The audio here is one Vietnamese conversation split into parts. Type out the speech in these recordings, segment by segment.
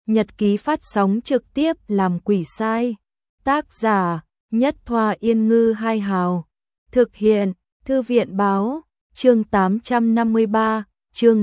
Nhật ký phát sóng trực tiếp làm quỷ sai. Tác giả Nhất Thoa Yên Ngư Hai Hào. Thực hiện Thư viện Báo. Chương 853, chương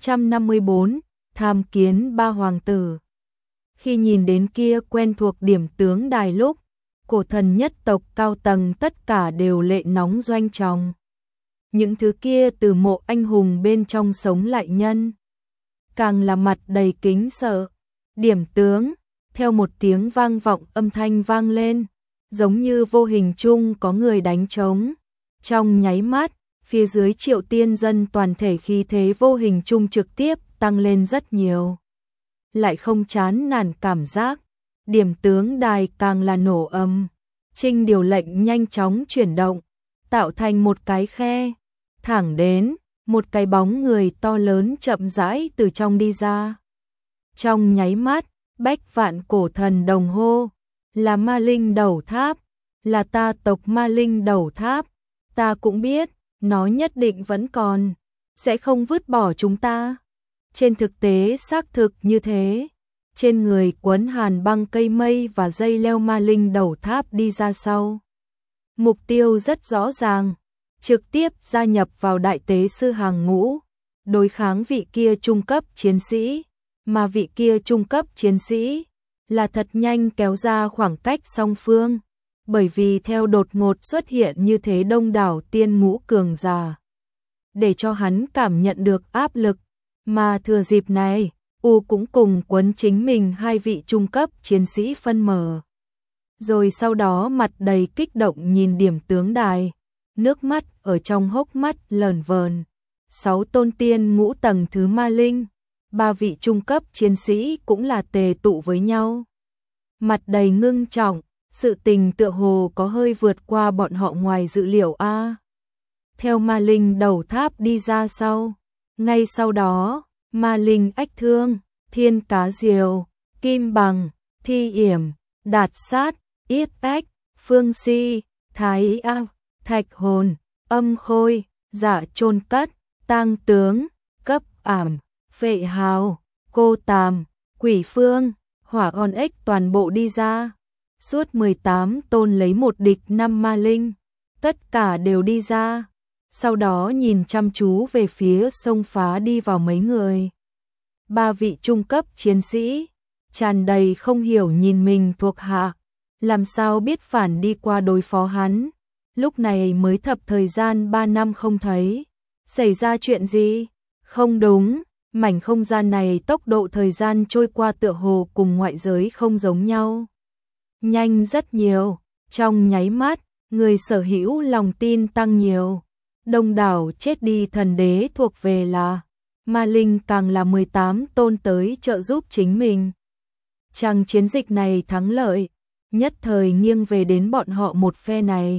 854, tham kiến ba hoàng tử. Khi nhìn đến kia quen thuộc điểm tướng đài lúc, cổ thần nhất tộc cao tầng tất cả đều lệ nóng doanh tròng. Những thứ kia từ mộ anh hùng bên trong sống lại nhân, càng là mặt đầy kính sợ. Điểm tướng, theo một tiếng vang vọng âm thanh vang lên, giống như vô hình chung có người đánh trống. Trong nháy mắt, phía dưới Triệu Tiên dân toàn thể khí thế vô hình chung trực tiếp tăng lên rất nhiều. Lại không chán nản cảm giác, điểm tướng đài càng là nổ âm. Trinh điều lệnh nhanh chóng chuyển động, tạo thành một cái khe, thẳng đến một cái bóng người to lớn chậm rãi từ trong đi ra. Trong nháy mắt, bách vạn cổ thần đồng hô, là Ma Linh Đầu Tháp, là ta tộc Ma Linh Đầu Tháp. Ta cũng biết, nó nhất định vẫn còn, sẽ không vứt bỏ chúng ta. Trên thực tế xác thực như thế. Trên người quấn hàn băng cây mây và dây leo Ma Linh Đầu Tháp đi ra sau. Mục tiêu rất rõ ràng, trực tiếp gia nhập vào đại tế sư hàng ngũ, đối kháng vị kia trung cấp chiến sĩ. Mà vị kia trung cấp chiến sĩ là thật nhanh kéo ra khoảng cách song phương, bởi vì theo đột ngột xuất hiện như thế đông đảo tiên ngũ cường giả, để cho hắn cảm nhận được áp lực, mà thừa dịp này, cũng cùng quấn chính mình hai vị trung cấp chiến sĩ phân mở. Rồi sau đó mặt đầy kích động nhìn điểm tướng đài, nước mắt ở trong hốc mắt lởn vởn. 6 tôn tiên ngũ tầng thứ ma linh, 3 vị trung cấp chiến sĩ cũng là tề tụ với nhau. Mặt đầy ngưng trọng, sự tình tựa hồ có hơi vượt qua bọn họ ngoài dự liệu a. Theo Ma Linh Đầu Tháp đi ra sau, ngay sau đó, Ma Linh Ách Thương, Thiên Cá Diều, Kim Bằng, Thi Yểm, Đạt Sát, Yết Ách, Phương Si, Thái Ao, Thạch Hồn, Âm Khôi, Dạ Chôn Cất, Tang Tướng, Cấp Ảm, Phệ Hào, Cô Tàm, Quỷ Phương, Hỏa On Ếch toàn bộ đi ra. Suốt 18 tôn lấy một địch 5 ma linh, tất cả đều đi ra. Sau đó nhìn chăm chú về phía sông phá đi vào mấy người. 3 vị trung cấp chiến sĩ, tràn đầy không hiểu nhìn mình thuộc hạ, làm sao biết phản đi qua đối phó hắn. Lúc này mới thập thời gian 3 năm không thấy. Xảy ra chuyện gì? Không đúng. Mảnh không gian này tốc độ thời gian trôi qua tựa hồ cùng ngoại giới không giống nhau. Nhanh rất nhiều, trong nháy mắt, người sở hữu lòng tin tăng nhiều. Đông đảo chết đi thần đế thuộc về là Ma Linh, càng là 18 tôn tới trợ giúp chính mình. Chàng chiến dịch này thắng lợi, nhất thời nghiêng về đến bọn họ một phe này.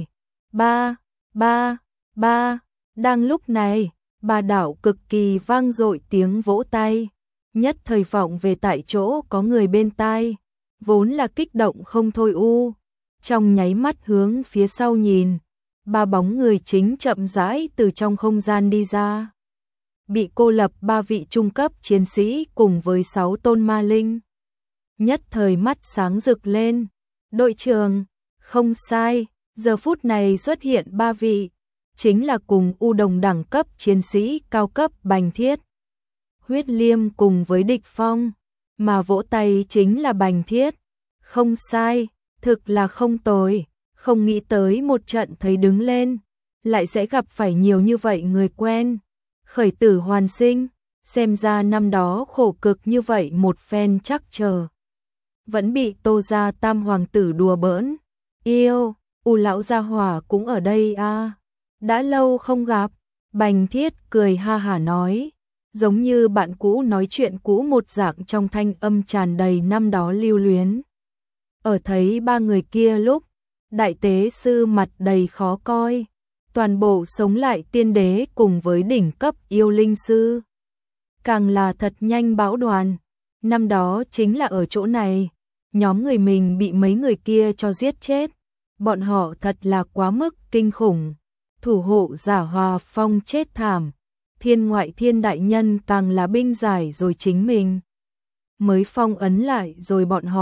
Đang lúc này, bà đảo cực kỳ vang dội tiếng vỗ tay, nhất thời vọng về tại chỗ có người bên tai, vốn là kích động không thôi trong nháy mắt hướng phía sau nhìn, 3 bóng người chính chậm rãi từ trong không gian đi ra. Bị cô lập 3 vị trung cấp chiến sĩ cùng với 6 tôn ma linh. Nhất thời mắt sáng rực lên, đội trưởng, không sai, giờ phút này xuất hiện 3 vị. Chính là cùng đồng đẳng cấp chiến sĩ cao cấp Bành Thiết, Huyết Liêm cùng với Địch Phong, mà vỗ tay chính là Bành Thiết. Không sai, thực là không tồi, không nghĩ tới một trận thấy đứng lên, lại sẽ gặp phải nhiều như vậy người quen. Khởi tử hoàn sinh, xem ra năm đó khổ cực như vậy một phen chắc chờ. Vẫn bị Tô gia tam hoàng tử đùa bỡn. Yêu, lão gia hỏa cũng ở đây a. Đã lâu không gặp, Bành Thiết cười ha hả nói, giống như bạn cũ nói chuyện cũ một dạng, trong thanh âm tràn đầy năm đó lưu luyến. Ở thấy 3 người kia lúc, đại tế sư mặt đầy khó coi, toàn bộ sống lại tiên đế cùng với đỉnh cấp yêu linh sư. Càng là thật nhanh bão đoàn, năm đó chính là ở chỗ này, nhóm người mình bị mấy người kia cho giết chết, bọn họ thật là quá mức kinh khủng. Thủ hộ giả Hòa Phong chết thảm, Thiên Ngoại Thiên đại nhân càng là binh giải rồi chính mình. mới phong ấn lại rồi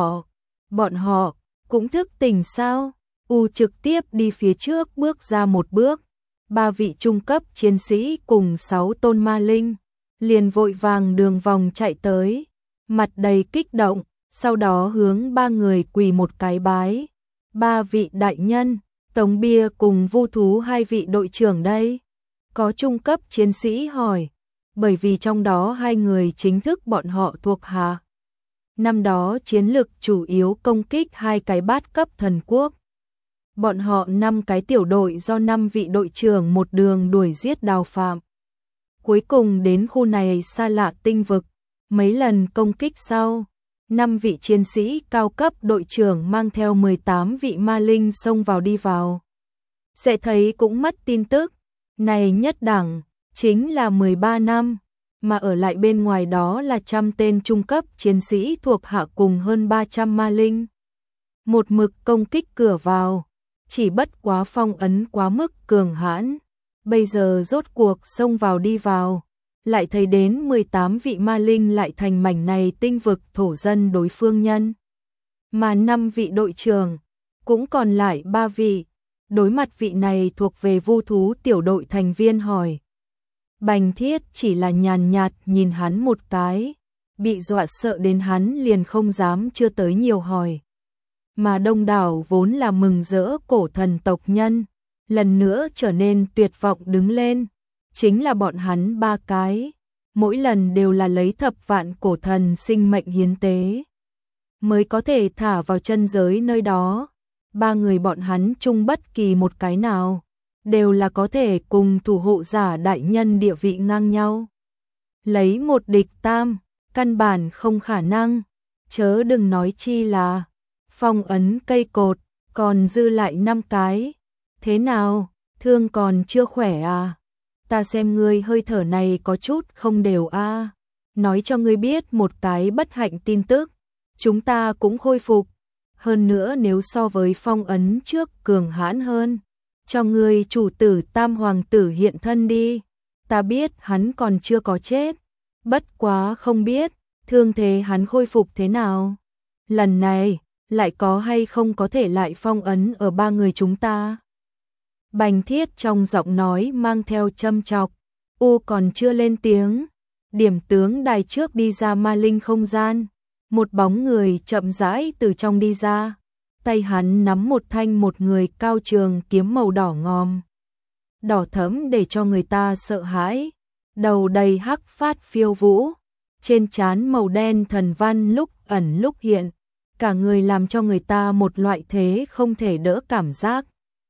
bọn họ cũng thức tỉnh sao? U trực tiếp đi phía trước bước ra một bước, 3 vị trung cấp chiến sĩ cùng 6 tôn ma linh, liền vội vàng đường vòng chạy tới, mặt đầy kích động, sau đó hướng 3 người quỳ một cái bái. 3 vị đại nhân, Tống Bia cùng Vu Thú 2 vị đội trưởng đây. Có trung cấp chiến sĩ hỏi, bởi vì trong đó 2 người chính thức bọn họ thuộc hạ. Năm đó chiến lực chủ yếu công kích 2 cái bát cấp thần quốc. Bọn họ 5 cái tiểu đội do 5 vị đội trưởng một đường đuổi giết đào phạm. Cuối cùng đến khu này xa lạ tinh vực, mấy lần công kích sau, 5 vị chiến sĩ cao cấp đội trưởng mang theo 18 vị ma linh xông vào đi vào. Sẽ thấy cũng mất tin tức, này nhất đẳng, chính là 13 năm, mà ở lại bên ngoài đó là 100 tên trung cấp chiến sĩ thuộc hạ cùng hơn 300 ma linh. Một mực công kích cửa vào, chỉ bất quá phong ấn quá mức cường hãn, bây giờ rốt cuộc xông vào đi vào, lại thấy đến 18 vị ma linh lại thành mảnh này tinh vực thổ dân đối phương nhân. Mà 5 vị đội trưởng, cũng còn lại 3 vị, đối mặt vị này thuộc về Vu Thú tiểu đội thành viên hỏi. Bành Thiết chỉ là nhàn nhạt nhìn hắn một cái, bị dọa sợ đến hắn liền không dám chưa tới nhiều hỏi. Mà đông đảo vốn là mừng rỡ cổ thần tộc nhân, lần nữa trở nên tuyệt vọng đứng lên, chính là bọn hắn 3 cái, mỗi lần đều là lấy thập vạn cổ thần sinh mệnh hiến tế, mới có thể thả vào chân giới nơi đó. 3 người bọn hắn chung bất kỳ một cái nào, đều là có thể cùng thủ hộ giả đại nhân địa vị ngang nhau. Lấy một địch tam, căn bản không khả năng, chớ đừng nói chi là phong ấn cây cột, còn dư lại 5 cái. Thế nào, thương còn chưa khỏe à? Ta xem ngươi hơi thở này có chút không đều a. Nói cho ngươi biết một cái bất hạnh tin tức, chúng ta cũng khôi phục. Hơn nữa nếu so với phong ấn trước cường hãn hơn, cho ngươi chủ tử Tam Hoàng tử hiện thân đi. Ta biết hắn còn chưa có chết, bất quá không biết thương thế hắn khôi phục thế nào. Lần này, lại có hay không có thể lại phong ấn ở 3 người chúng ta. Bành Thiết trong giọng nói mang theo châm chọc, U còn chưa lên tiếng. Điểm tướng đài trước đi ra ma linh không gian, một bóng người chậm rãi từ trong đi ra, tay hắn nắm một thanh một người cao trường kiếm màu đỏ ngòm, đỏ thẫm để cho người ta sợ hãi, đầu đầy hắc phát phiêu vũ, trên trán màu đen thần văn lúc ẩn lúc hiện, cả người làm cho người ta một loại thế không thể đỡ cảm giác.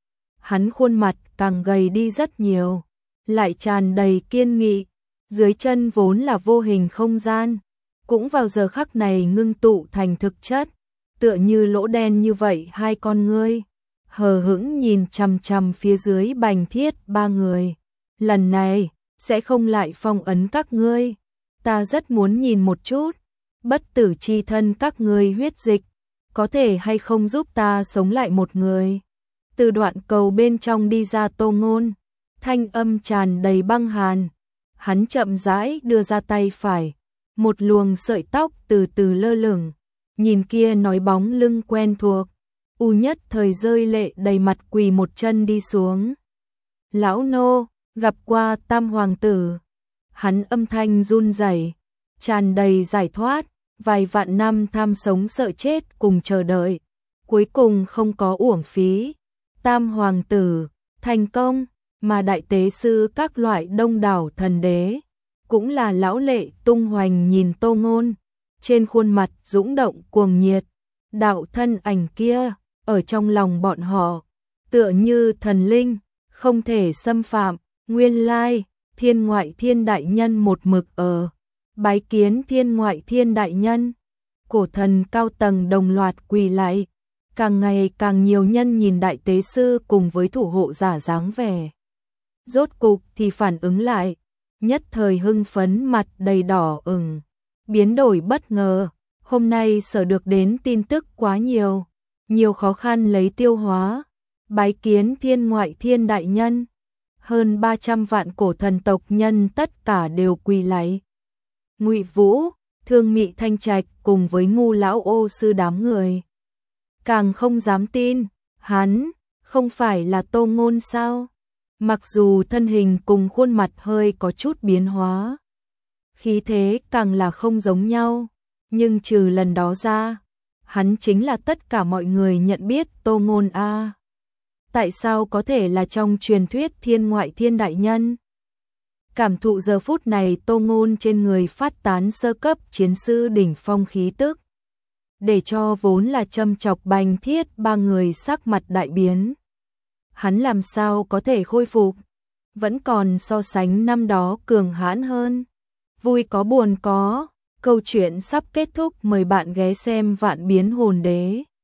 Hắn khuôn mặt càng gầy đi rất nhiều, lại tràn đầy kiên nghị, dưới chân vốn là vô hình không gian, cũng vào giờ khắc này ngưng tụ thành thực chất, tựa như lỗ đen như vậy. 2 con ngươi hờ hững nhìn chằm chằm phía dưới Bành Thiết 3 người. Lần này sẽ không lại phong ấn các ngươi, ta rất muốn nhìn một chút, bất tử chi thân các ngươi huyết dịch, có thể hay không giúp ta sống lại một người. Từ đoạn cầu bên trong đi ra Tô Ngôn, thanh âm tràn đầy băng hàn. Hắn chậm rãi đưa ra tay phải, một luồng sợi tóc từ từ lơ lửng, nhìn kia nói bóng lưng quen thuộc, U nhất thời rơi lệ đầy mặt quỳ một chân đi xuống. Lão nô, gặp qua Tam Hoàng tử. Hắn âm thanh run rẩy, tràn đầy giải thoát, vài vạn năm tham sống sợ chết cùng chờ đợi, cuối cùng không có uổng phí. Tam Hoàng tử, thành công, mà đại tế sư các loại đông đảo thần đế, cũng là lão lệ tung hoành nhìn Tô Ngôn, trên khuôn mặt dũng động cuồng nhiệt, đạo thân ảnh kia, ở trong lòng bọn họ, tựa như thần linh, không thể xâm phạm. Nguyên lai, Thiên Ngoại Thiên đại nhân một mực ở bái kiến Thiên Ngoại Thiên đại nhân. Cổ thần cao tầng đồng loạt quỳ lại, càng ngày càng nhiều nhân nhìn đại tế sư cùng với thủ hộ giả dáng vẻ. Rốt cục thì phản ứng lại, nhất thời hưng phấn mặt đầy đỏ ửng, biến đổi bất ngờ, hôm nay sở được đến tin tức quá nhiều, nhiều khó khăn lấy tiêu hóa, bái kiến Thiên Ngoại Thiên đại nhân. Hơn 300 vạn cổ thần tộc nhân tất cả đều quỳ lạy. Ngụy Vũ, Thương Mị Thanh Trạch cùng với Ngu lão ô sư đám người. Càng không dám tin, hắn không phải là Tô Ngôn sao? Mặc dù thân hình cùng khuôn mặt hơi có chút biến hóa, khí thế càng là không giống nhau, nhưng trừ lần đó ra, hắn chính là tất cả mọi người nhận biết Tô Ngôn a. Tại sao có thể là trong truyền thuyết thiên ngoại thiên đại nhân? Cảm thụ giờ phút này Tô Ngôn trên người phát tán sơ cấp chiến sư đỉnh phong khí tức, để cho vốn là châm chọc Bành Thiết ba người sắc mặt đại biến. Hắn làm sao có thể khôi phục, vẫn còn so sánh năm đó cường hãn hơn. Vui có buồn có, câu chuyện sắp kết thúc, mời bạn ghé xem Vạn Biến Hồn Đế.